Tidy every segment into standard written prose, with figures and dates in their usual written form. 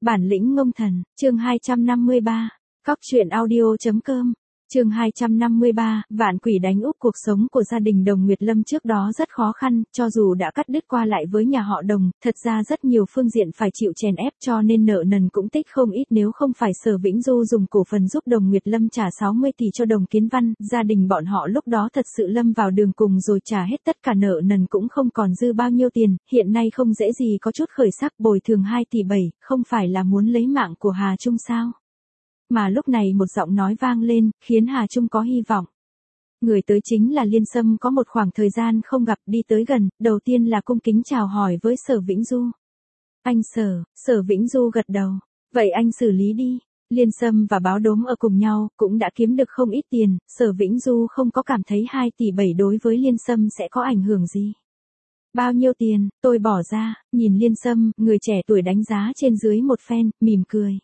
Bản lĩnh ngông thần, chương 253, Cóc truyện audio.com, chương 253, vạn quỷ đánh úp. Cuộc sống của gia đình Đồng Nguyệt Lâm trước đó rất khó khăn, cho dù đã cắt đứt qua lại với nhà họ Đồng, thật ra rất nhiều phương diện phải chịu chèn ép cho nên nợ nần cũng tích không ít. Nếu không phải Sở Vĩnh Du dùng cổ phần giúp Đồng Nguyệt Lâm trả 60 tỷ cho Đồng Kiến Văn, gia đình bọn họ lúc đó thật sự lâm vào đường cùng rồi, trả hết tất cả nợ nần cũng không còn dư bao nhiêu tiền, hiện nay không dễ gì có chút khởi sắc. Bồi thường 2 tỷ 7, không phải là muốn lấy mạng của Hà Trung sao? Mà lúc này một giọng nói vang lên, khiến Hà Trung có hy vọng. Người tới chính là Liên Sâm, có một khoảng thời gian không gặp, đi tới gần, đầu tiên là cung kính chào hỏi với Sở Vĩnh Du. Anh Sở Vĩnh Du gật đầu. Vậy anh xử lý đi. Liên Sâm và Báo Đốm ở cùng nhau, cũng đã kiếm được không ít tiền, Sở Vĩnh Du không có cảm thấy 2 tỷ 7 đối với Liên Sâm sẽ có ảnh hưởng gì. Bao nhiêu tiền, tôi bỏ ra. Nhìn Liên Sâm, người trẻ tuổi đánh giá trên dưới một phen, mỉm cười.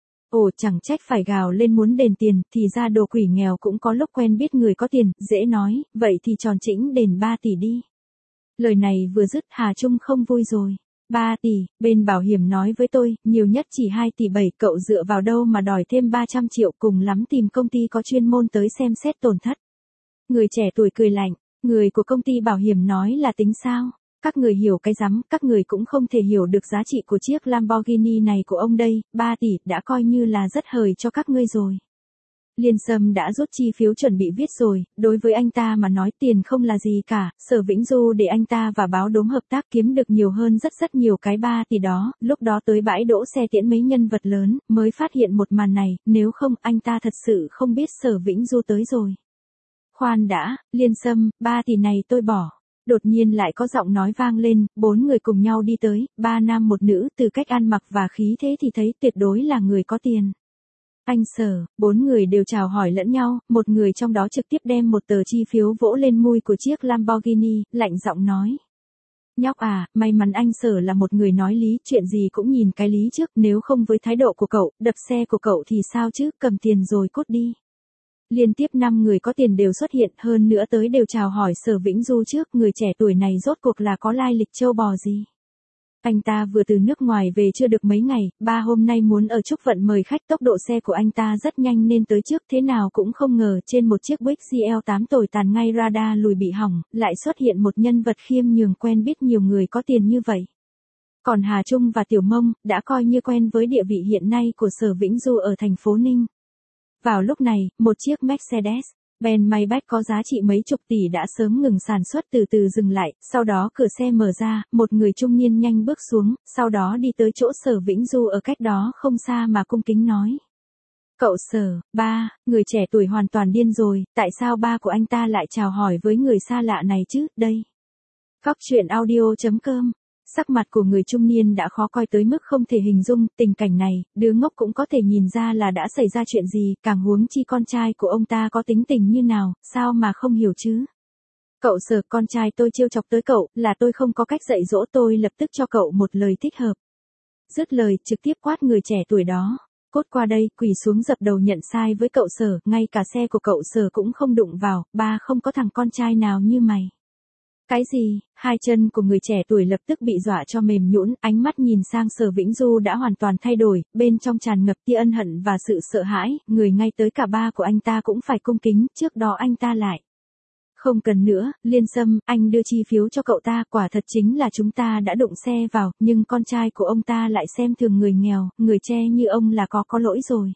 Ồ, chẳng trách phải gào lên muốn đền tiền, thì ra đồ quỷ nghèo cũng có lúc quen biết người có tiền, dễ nói, vậy thì tròn chỉnh đền 3 tỷ đi. Lời này vừa dứt, Hà Trung không vui rồi. 3 tỷ, bên bảo hiểm nói với tôi, nhiều nhất chỉ 2 tỷ 7, cậu dựa vào đâu mà đòi thêm 300 triệu, cùng lắm tìm công ty có chuyên môn tới xem xét tổn thất. Người trẻ tuổi cười lạnh, người của công ty bảo hiểm nói là tính sao? Các người hiểu cái rắm, các người cũng không thể hiểu được giá trị của chiếc Lamborghini này của ông đây, 3 tỷ đã coi như là rất hời cho các ngươi rồi. Liên Sâm đã rút chi phiếu chuẩn bị viết rồi, đối với anh ta mà nói tiền không là gì cả, Sở Vĩnh Du để anh ta và Báo Đốm hợp tác kiếm được nhiều hơn rất nhiều cái 3 tỷ đó, lúc đó tới bãi đỗ xe tiễn mấy nhân vật lớn, mới phát hiện một màn này, nếu không anh ta thật sự không biết Sở Vĩnh Du tới rồi. Khoan đã, Liên Sâm, 3 tỷ này tôi bỏ. Đột nhiên lại có giọng nói vang lên, 4 người cùng nhau đi tới, 3 nam một nữ, từ cách ăn mặc và khí thế thì thấy tuyệt đối là người có tiền. Anh Sở, 4 người đều chào hỏi lẫn nhau, một người trong đó trực tiếp đem một tờ chi phiếu vỗ lên mui của chiếc Lamborghini, lạnh giọng nói. Nhóc à, may mắn anh Sở là một người nói lý, chuyện gì cũng nhìn cái lý trước, nếu không với thái độ của cậu, đập xe của cậu thì sao chứ, cầm tiền rồi cút đi. Liên tiếp 5 người có tiền đều xuất hiện, hơn nữa tới đều chào hỏi Sở Vĩnh Du trước, người trẻ tuổi này rốt cuộc là có lai lịch trâu bò gì. Anh ta vừa từ nước ngoài về chưa được mấy ngày, 3 hôm nay muốn ở Trúc Vận mời khách, tốc độ xe của anh ta rất nhanh nên tới trước, thế nào cũng không ngờ trên một chiếc Buick GL8 tồi tàn ngay radar lùi bị hỏng, lại xuất hiện một nhân vật khiêm nhường quen biết nhiều người có tiền như vậy. Còn Hà Trung và Tiểu Mông, đã coi như quen với địa vị hiện nay của Sở Vĩnh Du ở thành phố Ninh. Vào lúc này, một chiếc Mercedes-Benz Maybach có giá trị mấy chục tỷ đã sớm ngừng sản xuất từ từ dừng lại, sau đó cửa xe mở ra, một người trung niên nhanh bước xuống, sau đó đi tới chỗ Sở Vĩnh Du ở cách đó không xa mà cung kính nói. Cậu Sở, ba, người trẻ tuổi hoàn toàn điên rồi, tại sao ba của anh ta lại chào hỏi với người xa lạ này chứ, đây. Cóc truyện audio.com. Sắc mặt của người trung niên đã khó coi tới mức không thể hình dung, tình cảnh này, đứa ngốc cũng có thể nhìn ra là đã xảy ra chuyện gì, càng huống chi con trai của ông ta có tính tình như nào, sao mà không hiểu chứ. Cậu Sở, con trai tôi trêu chọc tới cậu, là tôi không có cách dạy dỗ, tôi lập tức cho cậu một lời thích hợp. Dứt lời, trực tiếp quát người trẻ tuổi đó. Cốt qua đây, quỳ xuống dập đầu nhận sai với cậu Sở, ngay cả xe của cậu Sở cũng không đụng vào, ba không có thằng con trai nào như mày. Cái gì? Hai chân của người trẻ tuổi lập tức bị dọa cho mềm nhũn, ánh mắt nhìn sang Sở Vĩnh Du đã hoàn toàn thay đổi, bên trong tràn ngập tia ân hận và sự sợ hãi, người ngay tới cả ba của anh ta cũng phải cung kính, trước đó anh ta lại. Không cần nữa, Liên Sâm, anh đưa chi phiếu cho cậu ta, quả thật chính là chúng ta đã đụng xe vào, nhưng con trai của ông ta lại xem thường người nghèo, người tre như ông là có lỗi rồi.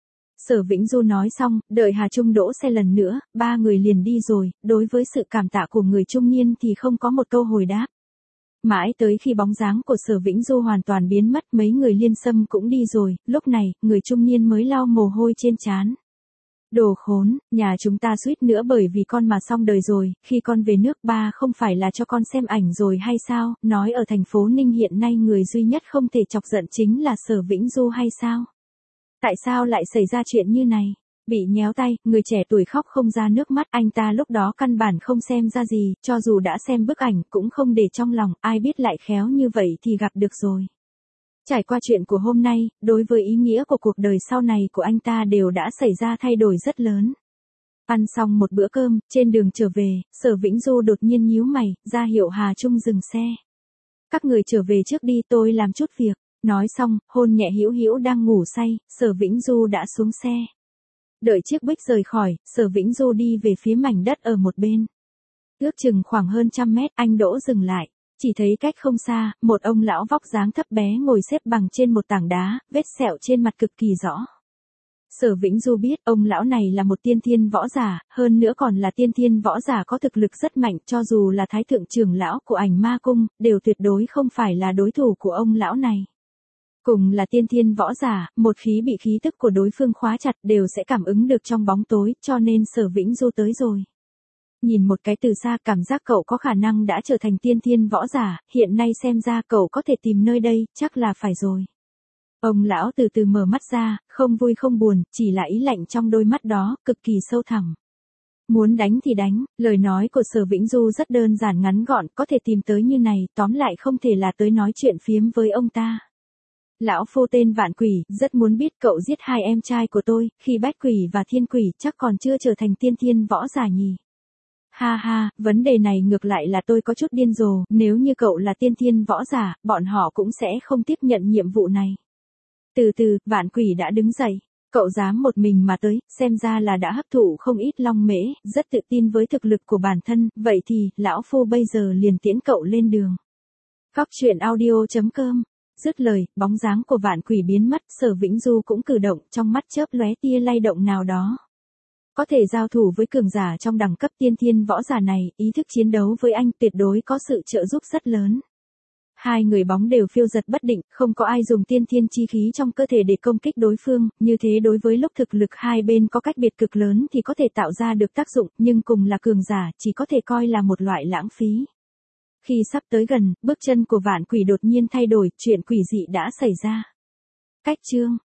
Sở Vĩnh Du nói xong, đợi Hà Trung đỗ xe lần nữa, 3 người liền đi rồi, đối với sự cảm tạ của người trung niên thì không có một câu hồi đáp. Mãi tới khi bóng dáng của Sở Vĩnh Du hoàn toàn biến mất, mấy người Liên Sâm cũng đi rồi, lúc này, người trung niên mới lau mồ hôi trên trán. Đồ khốn, nhà chúng ta suýt nữa bởi vì con mà xong đời rồi, khi con về nước ba không phải là cho con xem ảnh rồi hay sao, nói ở thành phố Ninh hiện nay người duy nhất không thể chọc giận chính là Sở Vĩnh Du hay sao? Tại sao lại xảy ra chuyện như này? Bị nhéo tay, người trẻ tuổi khóc không ra nước mắt, anh ta lúc đó căn bản không xem ra gì, cho dù đã xem bức ảnh cũng không để trong lòng, ai biết lại khéo như vậy thì gặp được rồi. Trải qua chuyện của hôm nay, đối với ý nghĩa của cuộc đời sau này của anh ta đều đã xảy ra thay đổi rất lớn. Ăn xong một bữa cơm, trên đường trở về, Sở Vĩnh Du đột nhiên nhíu mày, ra hiệu Hà Trung dừng xe. Các người trở về trước đi, tôi làm chút việc. Nói xong, hôn nhẹ Hữu Hữu đang ngủ say, Sở Vĩnh Du đã xuống xe. Đợi chiếc Buick rời khỏi, Sở Vĩnh Du đi về phía mảnh đất ở một bên. Ước chừng khoảng hơn 100 mét, anh đỗ dừng lại. Chỉ thấy cách không xa, một ông lão vóc dáng thấp bé ngồi xếp bằng trên một tảng đá, vết sẹo trên mặt cực kỳ rõ. Sở Vĩnh Du biết ông lão này là một tiên thiên võ giả, hơn nữa còn là tiên thiên võ giả có thực lực rất mạnh, cho dù là thái thượng trưởng lão của Ảnh Ma Cung, đều tuyệt đối không phải là đối thủ của ông lão này. Cùng là tiên thiên võ giả, một khí bị khí tức của đối phương khóa chặt đều sẽ cảm ứng được trong bóng tối, cho nên Sở Vĩnh Du tới rồi. Nhìn một cái từ xa cảm giác cậu có khả năng đã trở thành tiên thiên võ giả, hiện nay xem ra cậu có thể tìm nơi đây, chắc là phải rồi. Ông lão từ từ mở mắt ra, không vui không buồn, chỉ là ý lạnh trong đôi mắt đó, cực kỳ sâu thẳm. Muốn đánh thì đánh, lời nói của Sở Vĩnh Du rất đơn giản ngắn gọn, có thể tìm tới như này, tóm lại không thể là tới nói chuyện phiếm với ông ta. Lão phu tên Vạn Quỷ, rất muốn biết cậu giết hai em trai của tôi, khi Bách Quỷ và Thiên Quỷ chắc còn chưa trở thành tiên thiên võ giả nhỉ. Ha ha, vấn đề này ngược lại là tôi có chút điên rồ, nếu như cậu là tiên thiên võ giả, bọn họ cũng sẽ không tiếp nhận nhiệm vụ này. Từ từ, Vạn Quỷ đã đứng dậy. Cậu dám một mình mà tới, xem ra là đã hấp thụ không ít long mễ, rất tự tin với thực lực của bản thân, vậy thì, lão phu bây giờ liền tiễn cậu lên đường. Cóc truyện audio.com. Dứt lời, bóng dáng của Vạn Quỷ biến mất, Sở Vĩnh Du cũng cử động, trong mắt chớp lóe tia lay động nào đó. Có thể giao thủ với cường giả trong đẳng cấp tiên thiên võ giả này, ý thức chiến đấu với anh tuyệt đối có sự trợ giúp rất lớn. Hai người bóng đều phiêu dật bất định, không có ai dùng tiên thiên chi khí trong cơ thể để công kích đối phương, như thế đối với lúc thực lực hai bên có cách biệt cực lớn thì có thể tạo ra được tác dụng, nhưng cùng là cường giả chỉ có thể coi là một loại lãng phí. Khi sắp tới gần, bước chân của Vạn Quỷ đột nhiên thay đổi, chuyện quỷ dị đã xảy ra. Cách chương